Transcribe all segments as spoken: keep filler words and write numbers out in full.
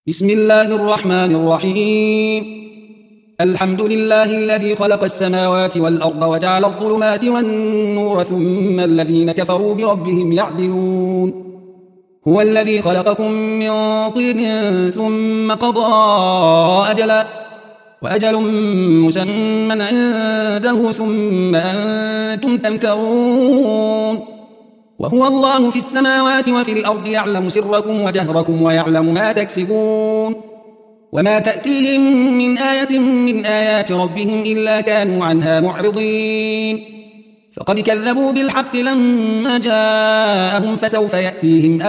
بسم الله الرحمن الرحيم. الحمد لله الذي خلق السماوات والأرض وجعل الظلمات والنور ثم الذين كفروا بربهم يعدلون. هو الذي خلقكم من طين ثم قضى أجلا وأجل مسمى عنده ثم أنتم تمترون. وهو الله في السماوات وفي الأرض يعلم سركم وجهركم ويعلم ما تكسبون. وما تأتيهم من آية من آيات ربهم إلا كانوا عنها معرضين. فقد كذبوا بالحق لما جاءهم فسوف يأتيهم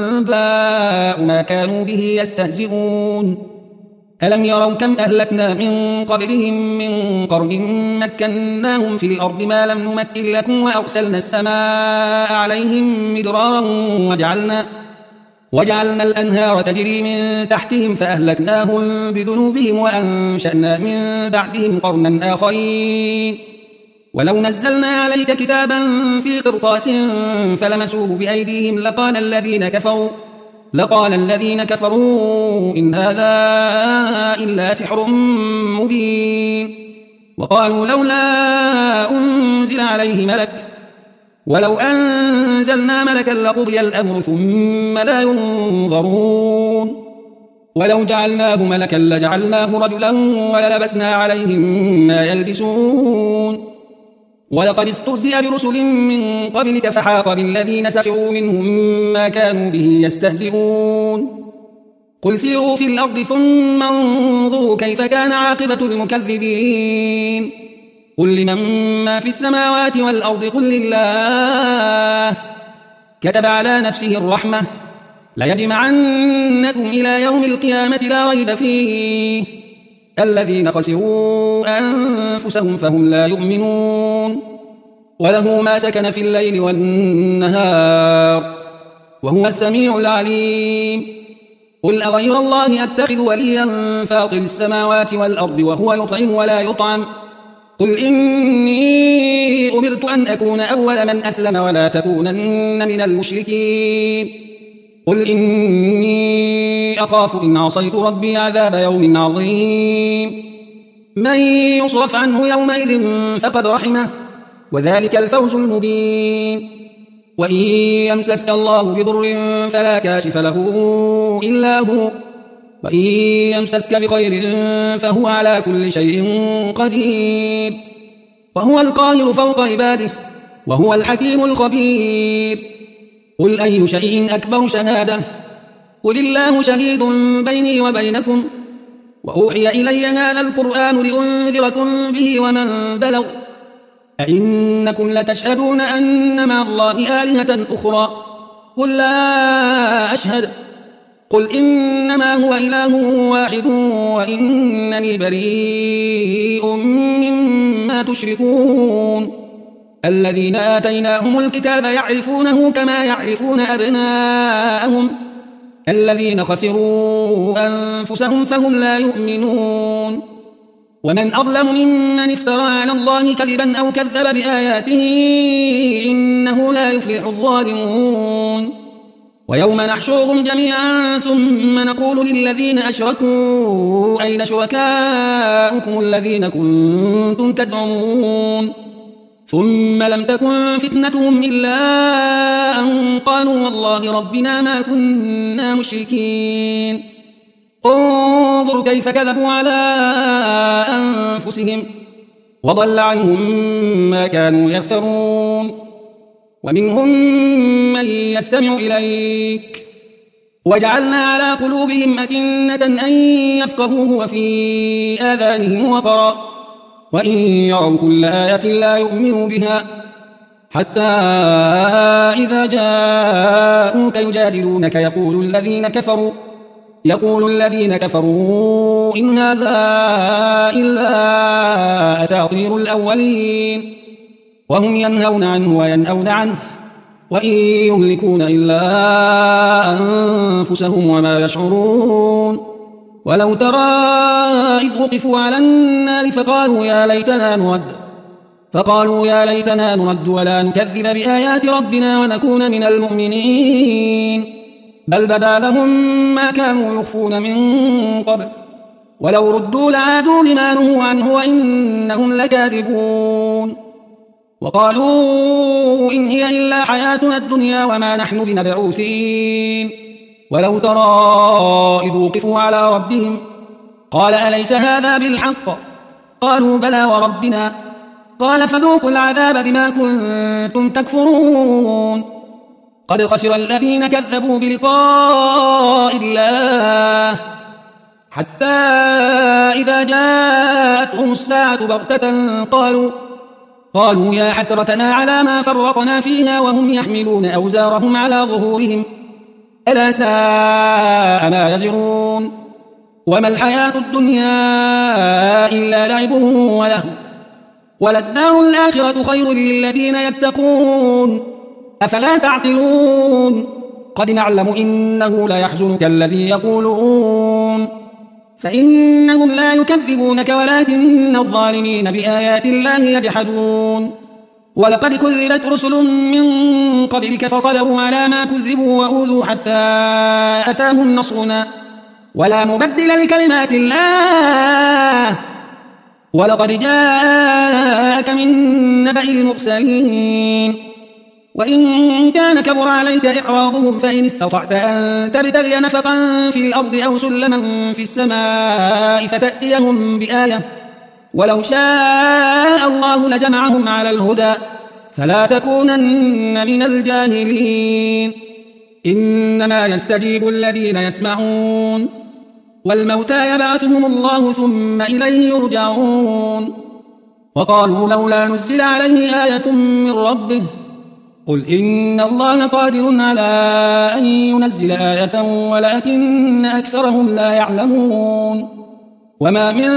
أنباء ما كانوا به يستهزئون. ألم يروا كم أهلكنا من قبلهم من قرن مكناهم في الأرض ما لم نمكن لكم وأرسلنا السماء عليهم مدرارا وجعلنا, وجعلنا الأنهار تجري من تحتهم فأهلكناهم بذنوبهم وأنشأنا من بعدهم قرنا آخرين. ولو نزلنا عليك كتابا في قرطاس فلمسوه بأيديهم لقال الذين كفروا لقال الذين كفروا إن هذا إلا سحر مبين. وقالوا لولا أنزل عليه ملك ولو أنزلنا ملكا لقضي الأمر ثم لا ينظرون. ولو جعلناه ملكا لجعلناه رجلا وللبسنا عليهم ما يلبسون. ولقد استهزئ برسل من قبلك فحاق بالذين سخروا منهم ما كانوا به يستهزئون. قل سيروا في الأرض ثم انظروا كيف كان عاقبة المكذبين. قل لمن ما في السماوات والأرض قل لله كتب على نفسه الرحمة ليجمعنكم إلى يوم القيامة لا ريب فيه الذين خسروا أنفسهم فهم لا يؤمنون. وله ما سكن في الليل والنهار وهو السميع العليم. قل أغير الله أتخذ وليا فاطر السماوات والأرض وهو يطعم ولا يطعم. قل إني أمرت أن أكون أول من أسلم ولا تكونن من المشركين. قل إني أخاف إن عصيت ربي عذاب يوم عظيم. من يصرف عنه يومئذ فقد رحمه وذلك الفوز المبين. وإن يمسسك الله بضر فلا كاشف له إلا هو وإن يمسسك بخير فهو على كل شيء قدير. وهو القاهر فوق عباده وهو الحكيم الخبير. قل أي شيء أكبر شهادة قل الله شهيد بيني وبينكم وأوحي إلي هذا القرآن لأنذركم به ومن بلغ أئنكم لتشهدون أن مع الله آلهة أخرى قل لا أشهد قل إنما هو إله واحد وإنني بريء مما تشركون. الذين آتيناهم الكتاب يعرفونه كما يعرفون أبناءهم الذين خسروا أنفسهم فهم لا يؤمنون. ومن أظلم ممن افترى على الله كذبا أو كذب بآياته إنه لا يفلح الظالمون. ويوم نحشرهم جميعا ثم نقول للذين أشركوا أين شركاؤكم الذين كنتم تزعمون ثم لم تكن فتنتهم إلا أن قالوا والله ربنا ما كنا مشركين. انظر كيف كذبوا على أنفسهم وضل عنهم ما كانوا يفترون. ومنهم من يستمع إليك وجعلنا على قلوبهم أكنة أن يفقهوه وفي آذانهم وقرا وإن يروا كل آية لا يؤمنوا بها حتى إذا جاءوك يجادلونك يقول الذين كفروا يقول الذين كفروا إن هذا إلا أساطير الأولين وهم ينهون عنه وينأون عنه وإن يهلكون إلا أنفسهم وما يشعرون. ولو ترى إذ وقفوا على النار فقالوا يا ليتنا نرد فقالوا يا ليتنا نرد ولا نكذب بآيات ربنا ونكون من المؤمنين. بل بدا لهم ما كانوا يخفون من قبل ولو ردوا لعادوا لما نهوا عنه وإنهم لكاذبون وقالوا إن هي إلا حياتنا الدنيا وما نحن بمبعوثين ولو ترى إذ وقفوا على ربهم قال أليس هذا بالحق قالوا بلى وربنا قال فذوقوا العذاب بما كنتم تكفرون قد خسر الذين كذبوا بلقاء الله حتى إذا جاءتهم الساعة بغتة قالوا قالوا يا حسرتنا على ما فرطنا فيها وهم يحملون أوزارهم على ظهورهم ألا ساء ما يزرون وما الحياة الدنيا إلا لعب وله وللدار الآخرة خير للذين يتقون أفلا تعقلون قد نعلم إنه ليحزنك الذي يقولون فإنهم لا يكذبونك ولكن الظالمين بآيات الله يجحدون ولقد كذبت رسل من قبلك فصبروا على ما كذبوا وأوذوا حتى أتاهم نصرنا ولا مبدل لكلمات الله ولقد جاءك من نبأ المرسلين وإن كان كبر عليك إعراضهم فإن استطعت أن تبتغي نفقا في الأرض أو سلما في السماء فتأتيهم بآية ولو شاء الله لجمعهم على الهدى فلا تكونن من الجاهلين إنما يستجيب الذين يسمعون والموتى يبعثهم الله ثم إليه يرجعون وقالوا لولا نزل عليه آية من ربه قل إن الله قادر على أن ينزل آية ولكن أكثرهم لا يعلمون وما من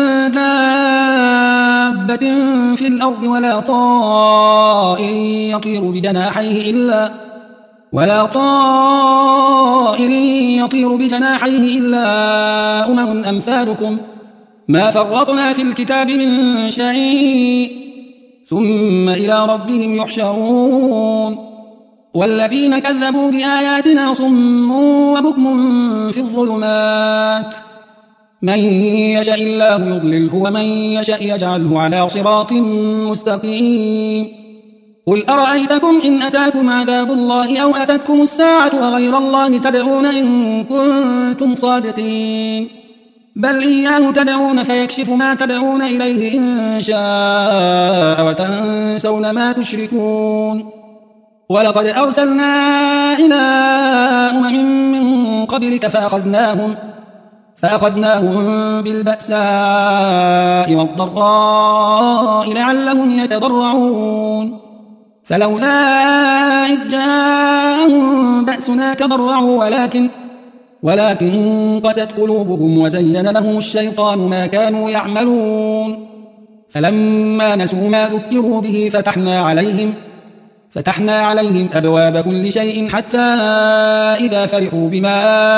دابة في الأرض ولا طائر يطير بجناحيه إلا ولا طائر يطير بجناحيه إلا أمم أمثالكم ما فرطنا في الكتاب من شيء ثم إلى ربهم يحشرون والذين كذبوا بآياتنا صم وبكم في الظلمات من يشاء الله يضلله ومن يشاء يجعله على صراط مستقيم قل أرأيتكم إن أتاكم عذاب الله أو أتتكم الساعة وغير الله تدعون إن كنتم صادقين بل إياه تدعون فيكشف ما تدعون إليه إن شاء وتنسون ما تشركون ولقد أرسلنا إلى أمم من قبلك فأخذناهم فأخذناهم بالبأساء والضراء لعلهم يتضرعون فلولا إذ جاءهم بأسنا تضرعوا ولكن ولكن قست قلوبهم وزين لهم الشيطان ما كانوا يعملون فلما نسوا ما ذكروا به فتحنا عليهم فتحنا عليهم أبواب كل شيء حتى إذا فرحوا بما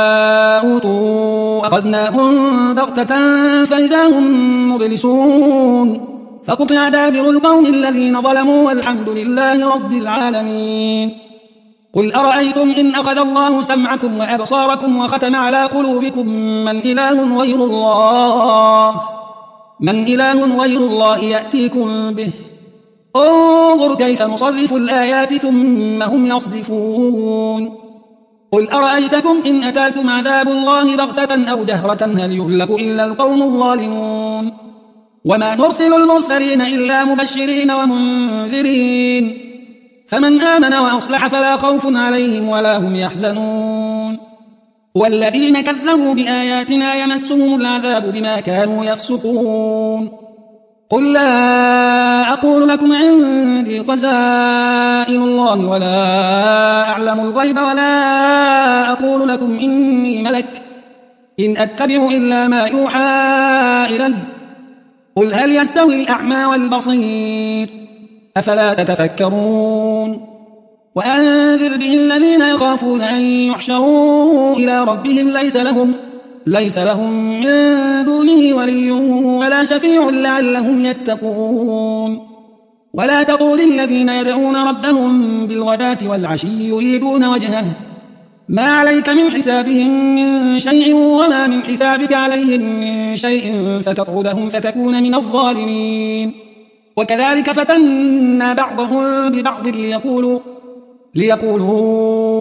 أوتوا أخذناهم بغتة فإذا هم مبلسون فقطع دابر القوم الذين ظلموا والحمد لله رب العالمين قل أرأيتم إن أخذ الله سمعكم وأبصاركم وختم على قلوبكم من إله غير الله من إله غير الله يأتيكم به انظر كيف نصرف الآيات ثم هم يصدفون قل أرأيتكم إن أتاكم عذاب الله بغتة أو جهرة هل يهلك إلا القوم الظالمون وما نرسل المرسلين إلا مبشرين ومنذرين فمن آمن وأصلح فلا خوف عليهم ولا هم يحزنون والذين كذبوا بآياتنا يمسهم العذاب بما كانوا يفسقون قل لا أقول لكم عندي خزائن الله ولا أعلم الغيب ولا أقول لكم إني ملك إن أتبع إلا ما يوحى إلي قل هل يستوي الأعمى والبصير أفلا تتفكرون وأنذر به الذين يخافون أن يحشروا إلى ربهم ليس لهم ليس لهم من دونه ولي ولا شفيع لعلهم يتقون ولا تطرد الذين يدعون ربهم بالغداة والعشي يريدون وجهه ما عليك من حسابهم من شيء وما من حسابك عليهم من شيء فتطردهم فتكون من الظالمين. وكذلك فتنا بعضهم ببعض ليقولوا ليقولوا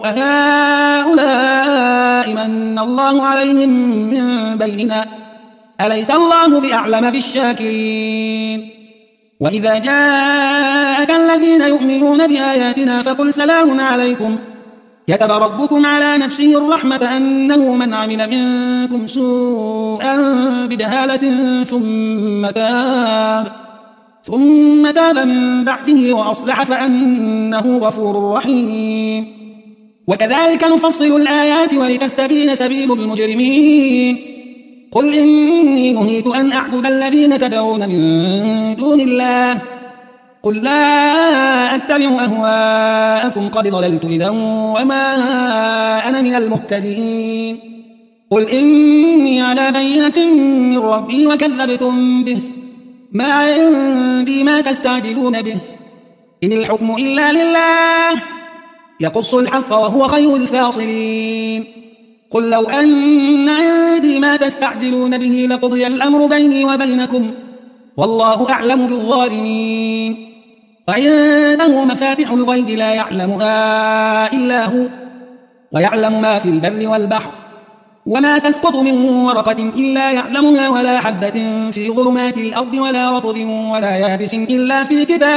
أهؤلاء من الله عليهم من بيننا أليس الله بأعلم بالشاكرين. وإذا جاءك الذين يؤمنون بآياتنا فقل سلام عليكم كتب ربكم على نفسه الرحمة أنه من عمل منكم سوءا بجهالة ثم تاب ثم تاب من بعده وأصلح فأنه غفور رحيم. وكذلك نفصل الآيات ولتستبين سبيل المجرمين. قل إني نهيت أن أعبد الذين تدعون من دون الله قل لا أتبع أهواءكم قد ضللت إذا وما أنا من المهتدين. قل إني على بينة من ربي وكذبتم به ما عندي ما تستعجلون به إن الحكم إلا لله يقص الحق وهو خير الفاصلين. قل لو أن عندي ما تستعجلون به لقضي الأمر بيني وبينكم والله أعلم بالظالمين. وعنده مفاتح الغيب لا يعلمها إلا هو ويعلم ما في البر والبحر وما تسقط من ورقة إلا يعلمها ولا حبة في ظلمات الأرض ولا رطب ولا يابس إلا في كتاب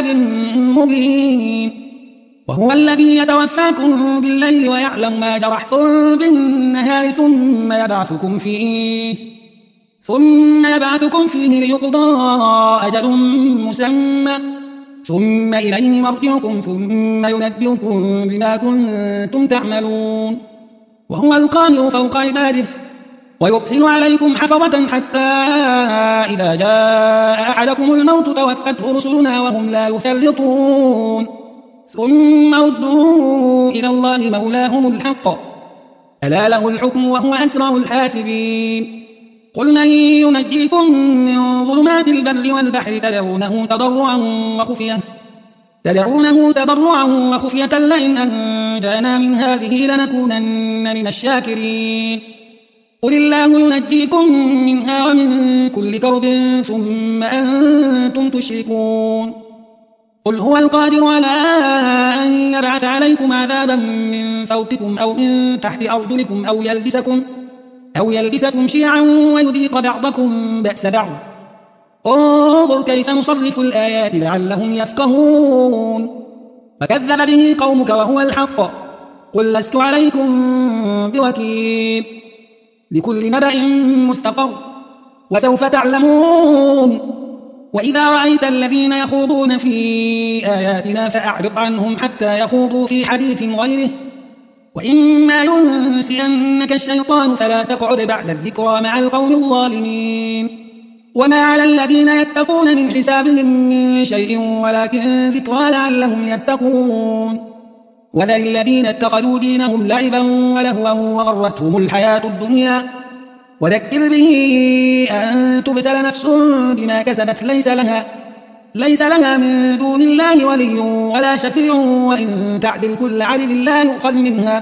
مبين. وهو الذي يتوفاكم بالليل ويعلم ما جرحتم بالنهار ثم يبعثكم فيه ثم يبعثكم فيه ليقضى أجل مسمى ثم إليه مرجعكم ثم ينبئكم بما كنتم تعملون. وهو القاهر فوق عباده ويرسل عليكم حفظة حتى إذا جاء أحدكم الموت توفته رسلنا وهم لا يفرطون ثم ردوا إلى الله مولاهم الحق ألا له الحكم وهو أسرع الحاسبين. قل من ينجيكم من ظلمات البر والبحر تدعونه تضرعا وخفية تدعونه تضرعا وخفية لئن أنجانا من هذه لنكونن من الشاكرين. قل الله ينجيكم منها ومن كل كرب ثم أنتم تشركون. قل هو القادر على أن يبعث عليكم عذابا من فوقكم أو من تحت أرجلكم أو يلبسكم أو يلبسكم شيعا ويذيق بعضكم بأس بعض. انظر كيف نصرف الآيات لعلهم يفقهون. فكذب به قومك وهو الحق قل لست عليكم بوكيل لكل نبأ مستقر وسوف تعلمون. وإذا رأيت الذين يخوضون في آياتنا فأعرض عنهم حتى يخوضوا في حديث غيره وإما ينسينك الشيطان فلا تقعد بعد الذكرى مع القوم الظالمين. وما على الذين يتقون من حسابهم من شيء ولكن ذكرى لعلهم يتقون. وذل الذين اتخذوا دينهم لعبا ولهوا وغرتهم الحياة الدنيا وذكر به أن تبسل نفس بما كسبت ليس لها ليس لها من دون الله ولي ولا شفيع وإن تعدل كل عدل لا يؤخذ منها.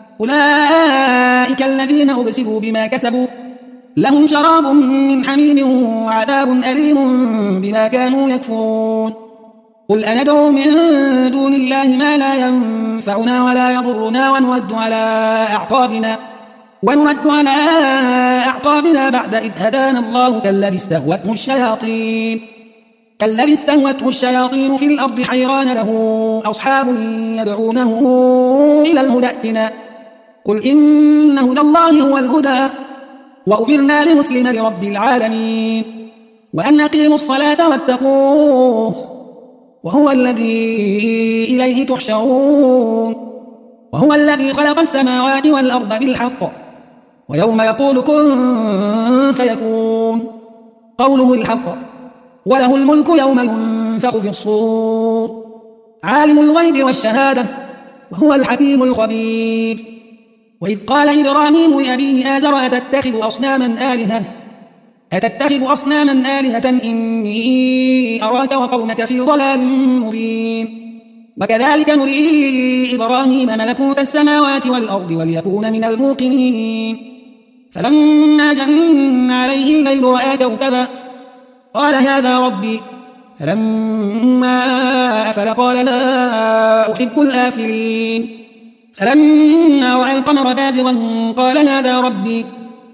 أولئك الذين أبسلوا بما كسبوا لهم شراب من حميم وعذاب أليم بما كانوا يكفرون. قل أندعو من دون الله ما لا ينفعنا ولا يضرنا ونرد على أعقابنا ونرد على أعقابنا بعد إذ هدانا الله كالذي استهوته الشياطين كالذي استهوته الشياطين في الأرض حيران له أصحاب يدعونه إلى الهدى ائتنا. قل إن هدى الله هو الهدى وأمرنا لمسلم لرب العالمين وأن أقيموا الصلاة واتقوه وهو الذي إليه تحشرون. وهو الذي خلق السماوات والأرض بالحق ويوم يقول كن فيكون قوله الحق وله الملك يوم ينفخ في الصور عالم الغيب والشهادة وهو الحكيم الخبير. وإذ قال إبراهيم لأبيه آزر أتتخذ أصناما آلهة أتتخذ أصناما آلهة إني أراك وقومك في ضلال مبين. وكذلك نري إبراهيم ملكوت السماوات والأرض وليكون من الموقنين فلما جن عليه الليل رأى كوكبا قال هذا ربي فلما أفل قال لا أحب الآفلين فلما رأى القمر بازغا قال هذا ربي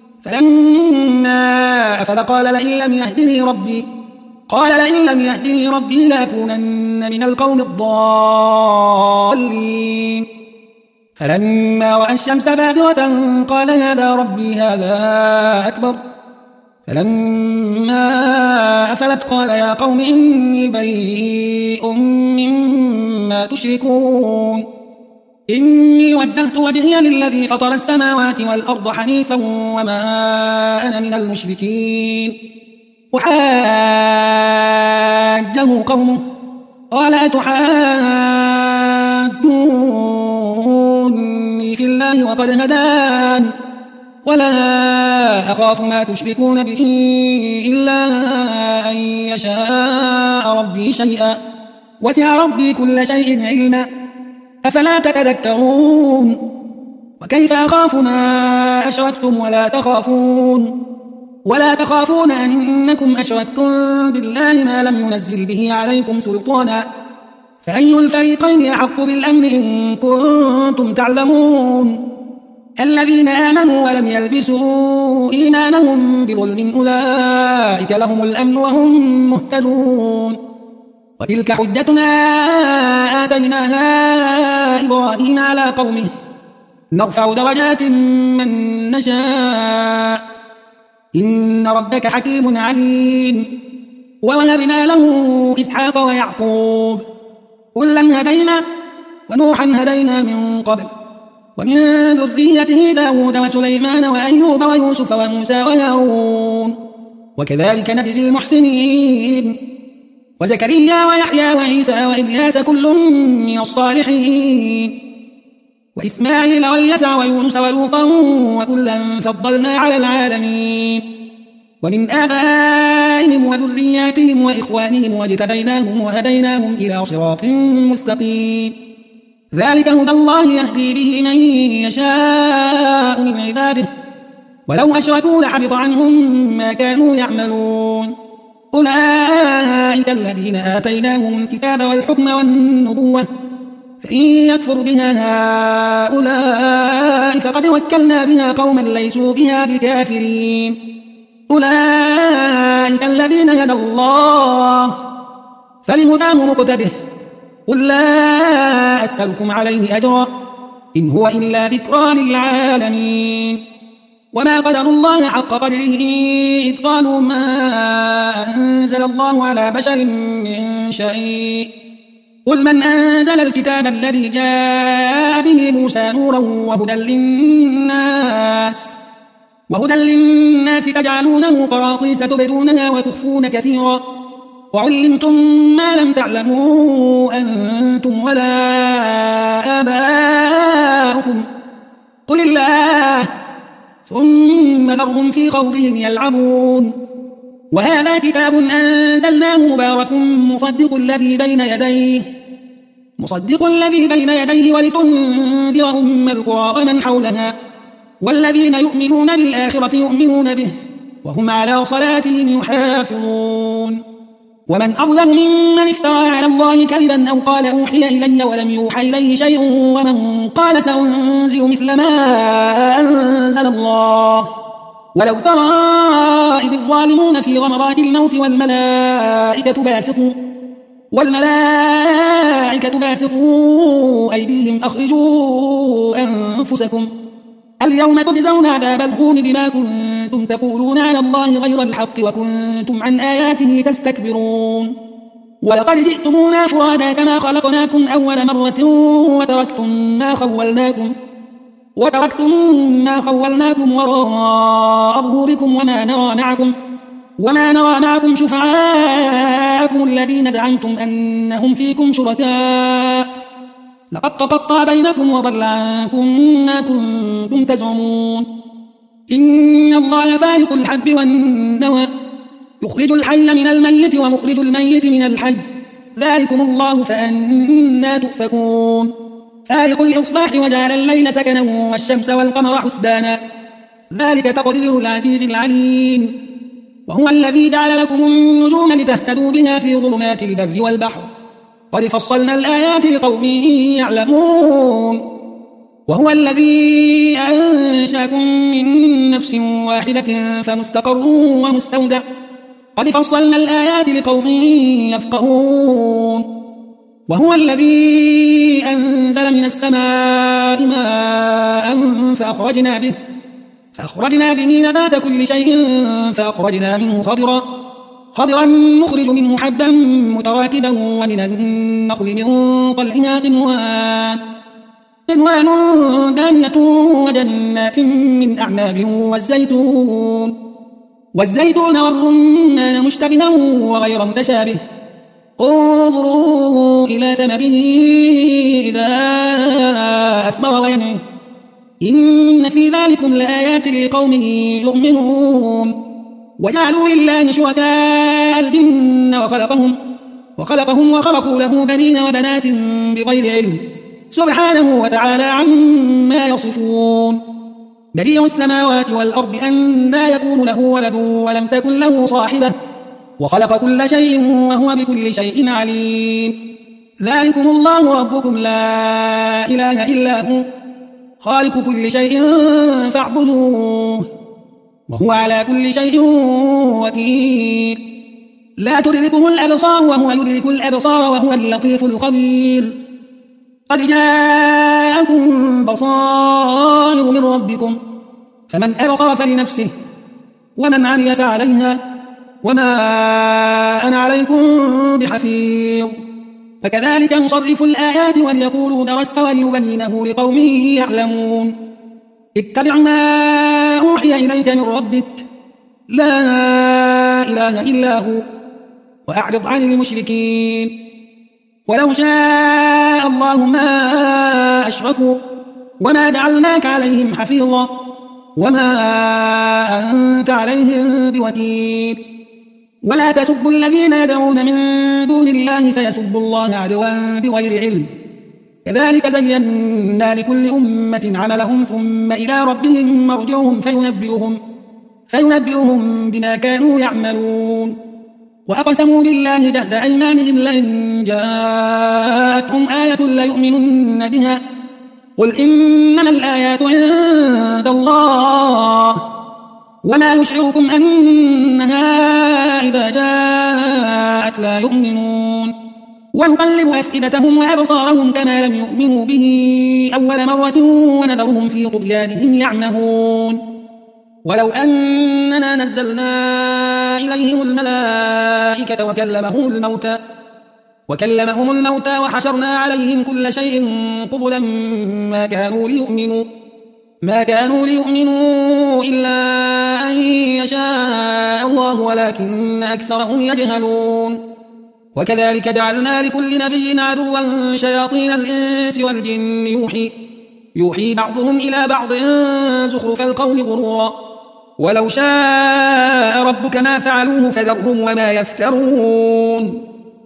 فلما أفل قال لئن لم يهدني ربي قال لئن لم يهدني ربي لأكونن من القوم الضالين فلما رأى الشمس بازغة قال هذا ربي هذا أكبر فلما أفلت قال يا قوم إني بريء مما تشركون إني وجهت وجهي للذي فطر السماوات والأرض حنيفا وما أنا من المشركين وحاجه قومه قال أتحاجوني في الله وقد هدان ولا أخاف ما تشركون به إلا أن يشاء ربي شيئا وسع ربي كل شيء علما أفلا تتذكرون وكيف أخاف ما أشركتم ولا تخافون ولا تخافون أنكم أشركتم بالله ما لم ينزل به عليكم سلطانا فأي الفريقين أحق بالأمن إن كنتم تعلمون الذين آمنوا ولم يلبسوا إيمانهم بظلم أولئك لهم الأمن وهم مهتدون وتلك حجتنا آتيناها إبراهيم على قومه نرفع درجات من نشاء إن ربك حكيم عليم ووهبنا له إسحاق ويعقوب كلا هدينا ونوحا هدينا من قبل ومن ذريته داود وسليمان وأيوب ويوسف وموسى وهارون وكذلك نجزي المحسنين وزكريا ويحيى وعيسى وإلياس كل من الصالحين وإسماعيل واليسع ويونس ولوطا وكلا فضلنا على العالمين ومن آبائهم وذرياتهم وإخوانهم واجتبيناهم وهديناهم إلى صراط مستقيم ذلك هدى الله يهدي به من يشاء من عباده ولو أشركوا لحبط عنهم ما كانوا يعملون أولئك الذين آتيناهم الكتاب والحكم والنبوة فإن يكفر بها هؤلاء فقد وكلنا بها قوما ليسوا بها بكافرين أولئك الذين هدى الله فلهداه مقتده قل لا أسألكم عليه أجرا إن هو إلا ذكرى للعالمين وما قدر الله حق قدره إذ قالوا ما أنزل الله على بشر من شيء قل من أنزل الكتاب الذي جاء به موسى نورا وهدى للناس وهدى للناس تجعلونه قراطيس تبدونها وتخفون كثيرا وعلمتم ما لم تعلموا أنتم ولا آباؤكم قل الله ثم ذرهم في خوضهم يلعبون وهذا كتاب أنزلناه مبارك مصدق الذي بين يديه مصدق الذي بين يديه ولتنذر أم القرى ومن حولها والذين يؤمنون بالآخرة يؤمنون به وهم على صلاتهم يحافظون ومن أظلم ممن افترى على الله كذبا أو قال أوحي إلي ولم يوحى إليه شيء ومن قال سأنزل مثل ما أنزل الله ولو ترى إذ الظالمون في غمرات الموت والملائكة باسطوا والملائكة باسطوا أيديهم أخرجوا أنفسكم اليوم تجزون عذاب الهون بما كنتم تقولون على الله غير الحق وكنتم عن آياته تستكبرون ولقد جئتمونا فرادا كما خلقناكم أول مرة وتركتم ما خولناكم وتركتم ما خولناكم وراء ظهوركم وما نرى معكم وما نرى معكم شفعاءكم الذين زعمتم أنهم فيكم شركاء لقد تقطع بينكم وضل عنكم ما كنتم تزعمون إن الله فالق الحب والنوى يخرج الحي من الميت ومخرج الميت من الحي ذلكم الله فأنا تؤفكون فالق الإصباح وجعل الليل سكنا والشمس والقمر حسبانا ذلك تقدير العزيز العليم وهو الذي جعل لكم النجوم لتهتدوا بها في ظلمات البر والبحر قد فصلنا الآيات لقوم يعلمون وهو الذي أنشأكم من نفس واحدة فمستقر ومستودع قد فصلنا الآيات لقوم يفقهون وهو الذي أنزل من السماء ماء فأخرجنا به فأخرجنا به نبات كل شيء فأخرجنا منه خضرا خضرا نخرج منه حبا متراكبا ومن النخل من طلعها قنوان قنوان دانية وجنات من أعناب والزيتون والزيتون والرمان مشتبها وغير متشابه انظروا إلى ثمره إذا أثمر وينعه إن في ذلكم لآيات لقوم يؤمنون وجعلوا لله شركاء الجن وخلقهم وخلقهم وخلقوا له بنين وبنات بغير علم سبحانه وتعالى عما يصفون بديع السماوات والأرض أنى يكون له ولد ولم تكن له صاحبة وخلق كل شيء وهو بكل شيء عليم ذلكم الله ربكم لا إله إلا هو خالق كل شيء فاعبدوه وهو على كل شيء وكيل لا تدركه الأبصار وهو يدرك الأبصار وهو اللطيف الخبير قد جاءكم بصائر من ربكم فمن أبصر فلنفسه ومن عمي فعليها وما أنا عليكم بحفيظ فكذلك نصرف الآيات وليقولوا درست وليبينه لقوم يعلمون اتبع ما أوحي إليك من ربك لا إله إلا هو وأعرض عن المشركين ولو شاء الله ما أشركوا وما جعلناك عليهم حفيظا وما أنت عليهم بوكيل ولا تسبوا الذين يدعون من دون الله فيسبوا الله عدوا بغير علم كذلك زينا لكل أمة عملهم ثم إلى ربهم مرجعهم فينبئهم, فينبئهم بما كانوا يعملون وأقسموا بالله جهد أيمانهم لئن جاءتهم آية ليؤمنن بها قل إنما الآيات عند الله وما يشعركم أنها إذا جاءت لا يؤمنون ونقلب أفئدتهم وأبصارهم كما لم يؤمنوا به أول مرة ونذرهم في طغيانهم يعمهون ولو أننا نزلنا إليهم الملائكة وكلمهم الموتى وكلمهم الموتى وحشرنا عليهم كل شيء قبلا ما كانوا ليؤمنوا ما كانوا ليؤمنوا إلا أن يشاء الله ولكن أكثرهم يجهلون وكذلك جعلنا لكل نبي عدوا شياطين الإنس والجن يوحي, يوحي بعضهم إلى بعض زخرف القول غرورا ولو شاء ربك ما فعلوه فذرهم وما يفترون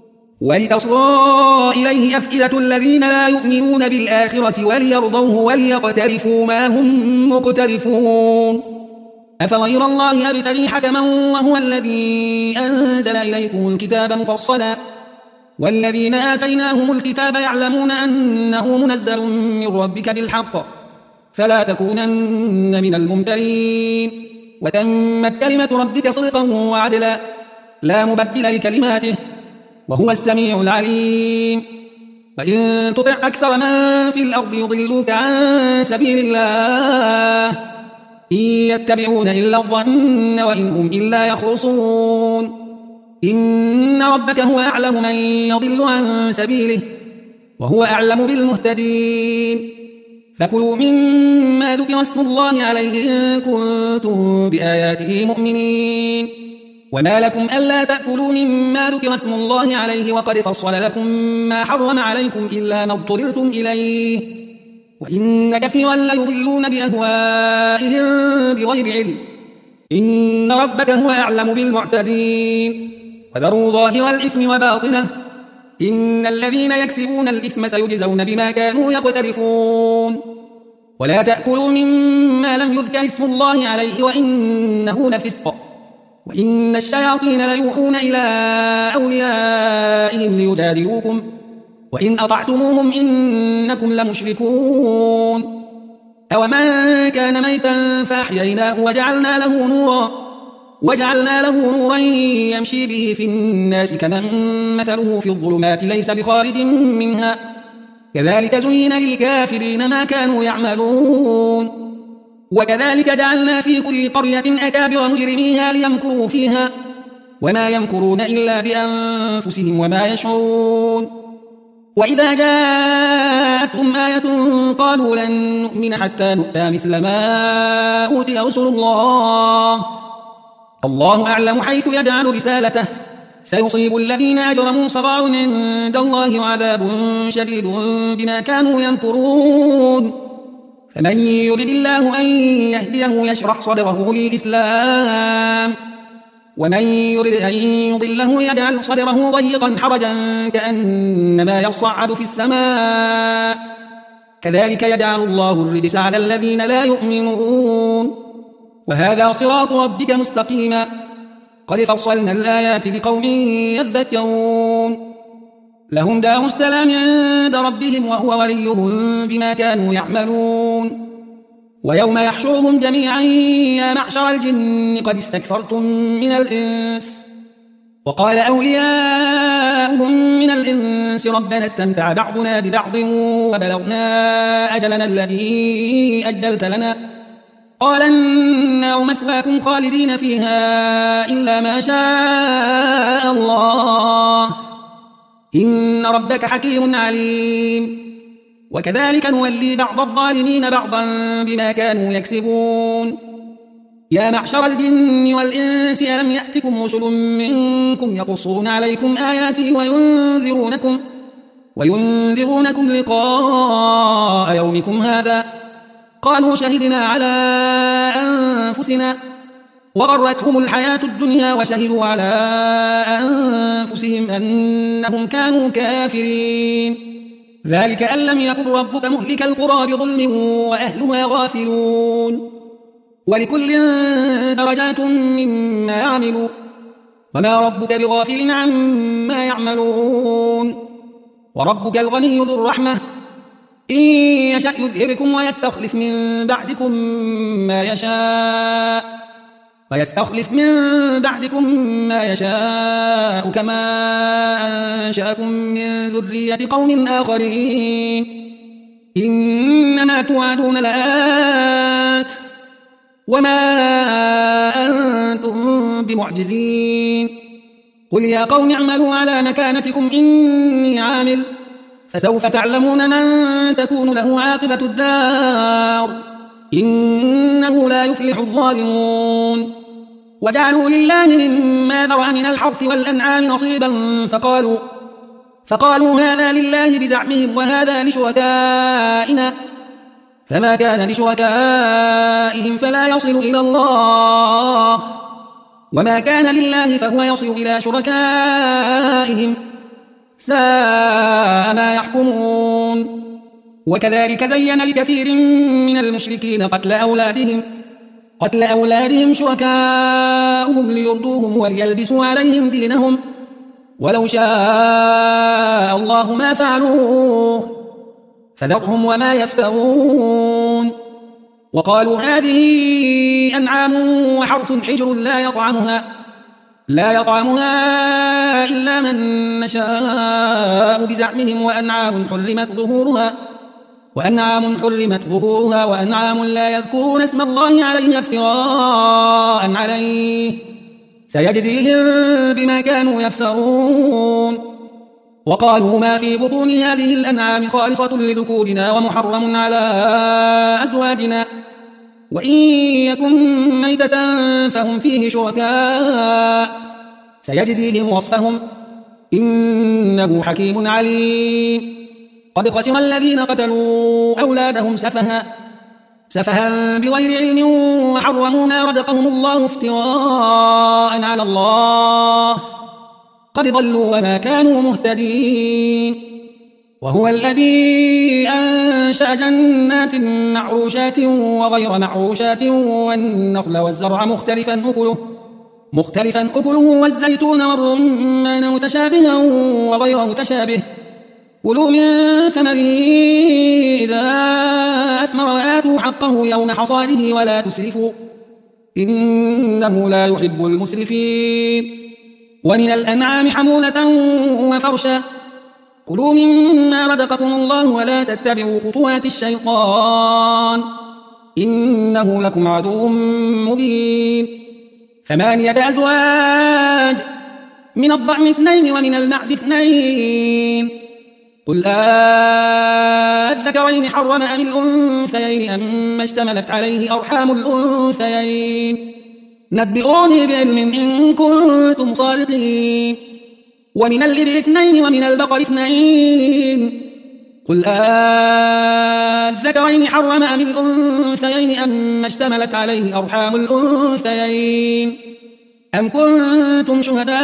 ولتصغى إليه أفئدة الذين لا يؤمنون بالآخرة وليرضوه وليقترفوا ما هم مقترفون أفغير الله يبتغي حكما وهو الذي أنزل إليكم الكتاب مفصلا والذين آتيناهم الكتاب يعلمون أنه منزل من ربك بالحق فلا تكونن من الممترين وتمت كلمة ربك صدقا وعدلا لا مبدل لكلماته وهو السميع العليم وإن تطع أكثر من في الأرض يضلوك عن سبيل الله إن يتبعون إلا الظن وإن هم إلا يخرصون إن ربك هو أعلم من يضل عن سبيله وهو أعلم بالمهتدين فكلوا مما ذكر اسم الله عليه إن كنتم بآياته مؤمنين وما لكم ألا تأكلوا مما ذكر اسم الله عليه وقد فصل لكم ما حرم عليكم إلا ما اضطررتم إليه وإن كثيرا ليضلون بأهوائهم بغير علم إن ربك هو أعلم بالمعتدين وذروا ظاهر الإثم وباطنه إن الذين يكسبون الإثم سيجزون بما كانوا يقترفون ولا تأكلوا مما لم يذكر اسم الله عليه وإنه لفسق وإن الشياطين ليوحون إلى أوليائهم ليجادلوكم وإن أطعتموهم إنكم لمشركون أومن كان ميتا فأحييناه وجعلنا له نورا وجعلنا له نورا يمشي به في الناس كمن مثله في الظلمات ليس بخارج منها كذلك زين للكافرين ما كانوا يعملون وكذلك جعلنا في كل قرية أكابر مجرميها ليمكروا فيها وما يمكرون إلا بأنفسهم وما يشعرون وإذا جاءتهم آية قالوا لن نؤمن حتى نؤتى مثل ما أوتي رسل الله الله أعلم حيث يجعل رسالته سيصيب الذين أجرموا صغار عند الله وعذاب شديد بما كانوا يمكرون فمن يرد الله أن يهديه يشرح صدره للإسلام ومن يرد أن يضله يجعل صدره ضيقا حرجا كأنما يصعد في السماء كذلك يجعل الله الرجس على الذين لا يؤمنون وهذا صراط ربك مستقيما قد فصلنا الآيات لقوم يذكرون لهم دار السلام عند ربهم وهو وليهم بما كانوا يعملون ويوم يحشرهم جميعا يا معشر الجن قد استكثرتم من الإنس وقال أولياؤهم من الإنس ربنا استمتع بعضنا ببعض وبلغنا أجلنا الذي أجلت لنا قال النار مثواكم خالدين فيها إلا ما شاء الله إن ربك حكيم عليم وكذلك نولي بعض الظالمين بعضا بما كانوا يكسبون يا معشر الجن والإنس ألم يأتكم رسل منكم يقصون عليكم آياتي وينذرونكم وينذرونكم لقاء يومكم هذا قالوا شهدنا على أنفسنا وغرتهم الحياة الدنيا وشهدوا على أنفسهم أنهم كانوا كافرين ذلك أن لم يكن ربك مهلك القرى بظلم وأهلها غافلون ولكل درجات مما يعملوا وما ربك بغافل عما يعملون وربك الغني ذو الرحمة إن يشأ يذهبكم ويستخلف من بعدكم ما يشاء ويستخلف من بعدكم ما يشاء كما أنشأكم من ذرية قوم آخرين إنما توعدون لآت وما أنتم بمعجزين قل يا قوم اعملوا على مكانتكم إني عامل فسوف تعلمون من تكون له عاقبة الدار إنه لا يفلح الظالمون وجعلوا لله مما ذرأ من الحرث والأنعام نصيبا فقالوا فقالوا هذا لله بزعمهم وهذا لشركائنا فما كان لشركائهم فلا يصل إلى الله وما كان لله فهو يصل إلى شركائهم ساء ما يحكمون وكذلك زين لكثير من المشركين قتل أولادهم قتل أولادهم شركاؤهم ليردوهم وليلبسوا عليهم دينهم ولو شاء الله ما فعلوه فذرهم وما يفترون وقالوا هذه أنعام وحرث حجر لا يطعمها لا يطعمها إلا من نشاء بزعمهم وأنعام حرمت ظهورها وأنعام حرمت ظهورها وأنعام لا يذكرون اسم الله عليه افتراء عليه سيجزيهم بما كانوا يفترون وقالوا ما في بطون هذه الأنعام خالصة لذكورنا ومحرم على أزواجنا وإن يكن ميتة فهم فيه شركاء سيجزيهم وصفهم إنه حكيم عليم قد خسر الذين قتلوا أولادهم سفها سفها بغير علم وحرموا ما رزقهم الله افتراء على الله قد ضلوا وما كانوا مهتدين. وهو الذي أنشأ جنات معروشات وغير معروشات والنخل والزرع مختلفا أكله مختلفا أكله والزيتون والرمان متشابها وغير متشابه كلوا من ثمره إذا أثمر وآتوا حقه يوم حصاده ولا تسرفوا إنه لا يحب المسرفين. ومن الأنعام حمولة وفرشا كلوا مما رزقكم الله ولا تتبعوا خطوات الشيطان إنه لكم عدو مبين. ثمانية أزواج من الضأن اثنين ومن المعز اثنين قل أذكرين حرم أم الأنثيين أما اشتملت عليه أرحام الأنثيين نبئوني بعلم إن كنتم صادقين. ومن الإبل اثنين ومن البقر اثنين قل أذكرين حرم أم الأنثيين أما اشتملت عليه أرحام الأنثيين أم كنتم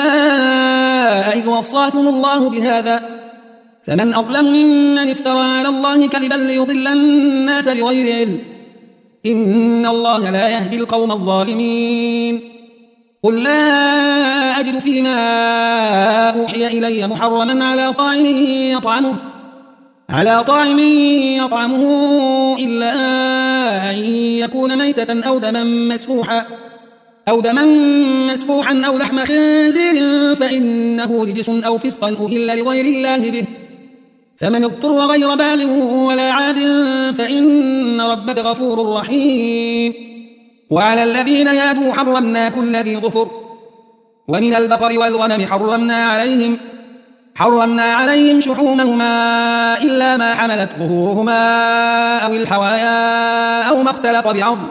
شهداء إذ وصاكم الله بهذا فمن أظلم ممن افترى على الله كذبا ليضل الناس بغير علم إن الله لا يهدي القوم الظالمين. قل لا أجد فيما أوحي إلي محرما على طاعم يطعمه على طاعم يطعمه إلا أن يكون ميتة أو دما مسفوحا أو دما مسفوحا أو لحم خنزير فإنه رجس أو فسقا أهل لغير الله به فمن اضطر غير بالغ ولا عاد فإن ربك غفور رحيم. وعلى الذين هادوا حرمنا كل ذي ظفر ومن البقر والغنم حرمنا عليهم حرمنا عليهم شحومهما إلا ما حملت ظهورهما أو الحوايا أو ما اختلط بعظم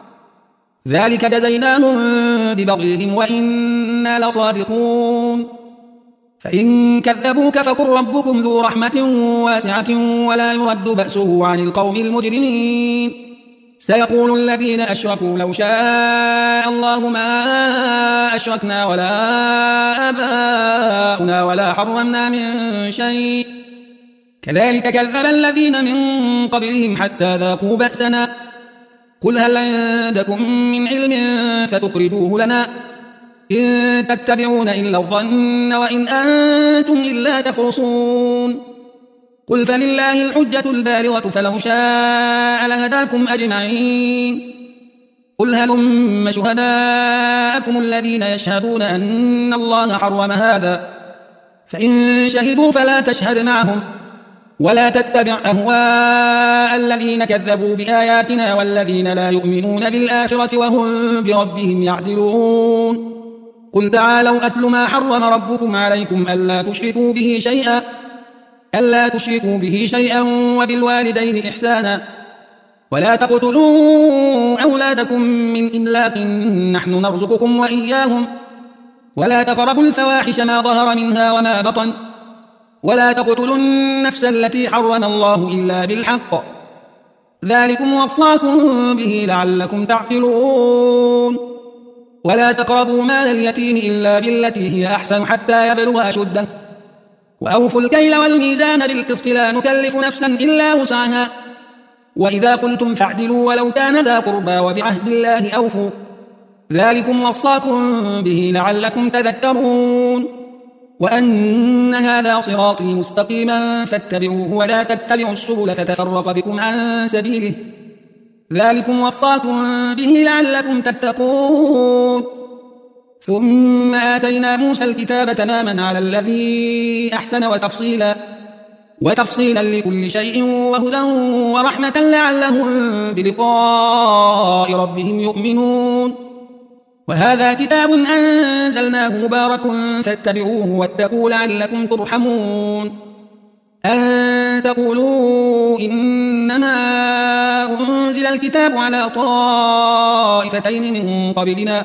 ذلك جزيناهم ببغيهم وإنا لصادقون. فإن كذبوك فقل ربكم ذو رحمة واسعة ولا يرد بأسه عن القوم المجرمين. سيقول الذين أشركوا لو شاء الله ما أشركنا ولا آباؤنا ولا حرمنا من شيء كذلك كذب الذين من قبلهم حتى ذاقوا بأسنا قل هل عندكم من علم فتخرجوه لنا إن تتبعون إلا الظن وإن أنتم إلا تخرصون. قل فلله الحجة البالغة فلو شاء لهداكم أجمعين. قل هلم شهداءكم الذين يشهدون أن الله حرم هذا فإن شهدوا فلا تشهد معهم ولا تتبع أهواء الذين كذبوا بآياتنا والذين لا يؤمنون بالآخرة وهم بربهم يعدلون. قل تعالوا أتل ما حرم ربكم عليكم ألا تشركوا به شيئا ألا تشركوا به شيئا وبالوالدين إحسانا ولا تقتلوا أولادكم من إملاق نحن نرزقكم وإياهم ولا تقربوا الفواحش ما ظهر منها وما بطن ولا تقتلوا النفس التي حرم الله إلا بالحق ذلكم وصاكم به لعلكم تعقلون. ولا تقربوا مال اليتيم إلا بالتي هي أحسن حتى يبلغ أشده وأوفوا الكيل والميزان بالقسط لا نكلف نفسا إلا وسعها وإذا قلتم فاعدلوا ولو كان ذا قربى وبعهد الله أوفوا ذلكم وصاكم به لعلكم تذكرون. وأن هذا صراطي مستقيما فاتبعوه ولا تتبعوا السبل فتفرق بكم عن سبيله ذلكم وصاكم به لعلكم تتقون. ثم آتينا موسى الكتاب تماما على الذي أحسن وتفصيلا وتفصيلا لكل شيء وهدى ورحمة لعلهم بلقاء ربهم يؤمنون. وهذا كتاب أنزلناه مبارك فاتبعوه واتقوا لعلكم ترحمون. أن تقولوا إنما أنزل الكتاب على طائفتين من قبلنا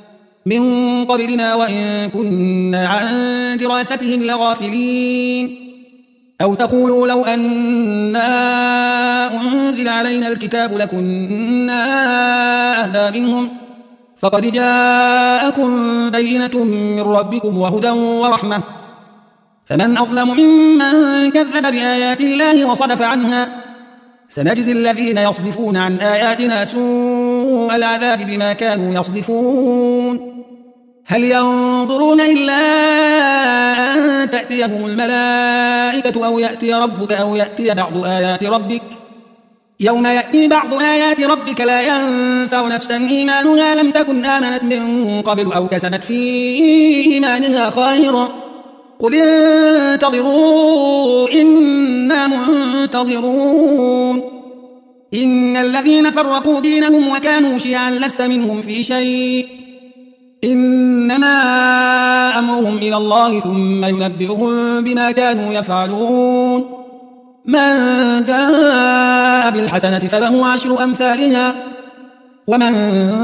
من قبلنا وإن كنا عن دراستهم لغافلين أو تقولوا لو أنا أنزل علينا الكتاب لكنا أهدى منهم فقد جاءكم بينة من ربكم وهدى ورحمة فمن أظلم ممن كذب بآيات الله وصدف عنها سنجزي الذين يصدفون عن آياتنا سوء العذاب بما كانوا يصدفون هل ينظرون إلا أن تأتيهم الملائكة أو يأتي ربك أو يأتي بعض آيات ربك يوم يأتي بعض آيات ربك لا ينفع نفسا إيمانها لم تكن آمنت من قبل أو كسبت في إيمانها خيرا قل انتظروا إنا منتظرون إن الذين فرقوا دينهم وكانوا شيعا لست منهم في شيء إنما أمرهم إلى الله ثم ينبئهم بما كانوا يفعلون من جاء بالحسنة فله عشر أمثالها ومن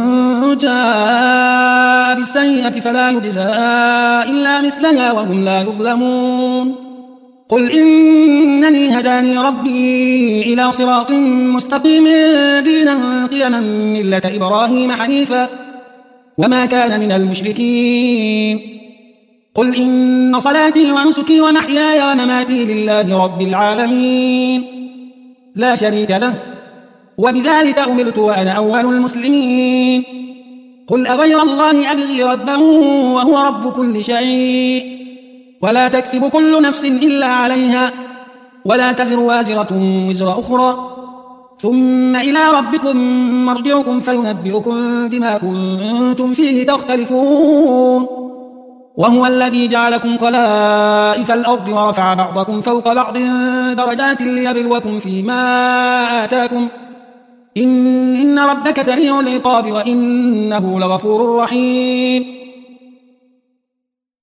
جاء بالسيئة فلا يجزى إلا مثلها وهم لا يظلمون قل إنني هداني ربي إلى صراط مستقيم دينا قيما ملة إبراهيم حنيفا وما كان من المشركين قل إن صلاتي ونسكي ومحياي ومماتي لله رب العالمين لا شريك له وبذلك أمرت وأنا أول المسلمين قل أغير الله أبغي ربا وهو رب كل شيء ولا تكسب كل نفس إلا عليها ولا تزر وازرة وزر أخرى ثم إلى ربكم مرجعكم فينبئكم بما كنتم فيه تختلفون وهو الذي جعلكم خلائف الأرض ورفع بعضكم فوق بعض درجات ليبلوكم فيما آتاكم إن ربك سريع العقاب وإنه لغفور رحيم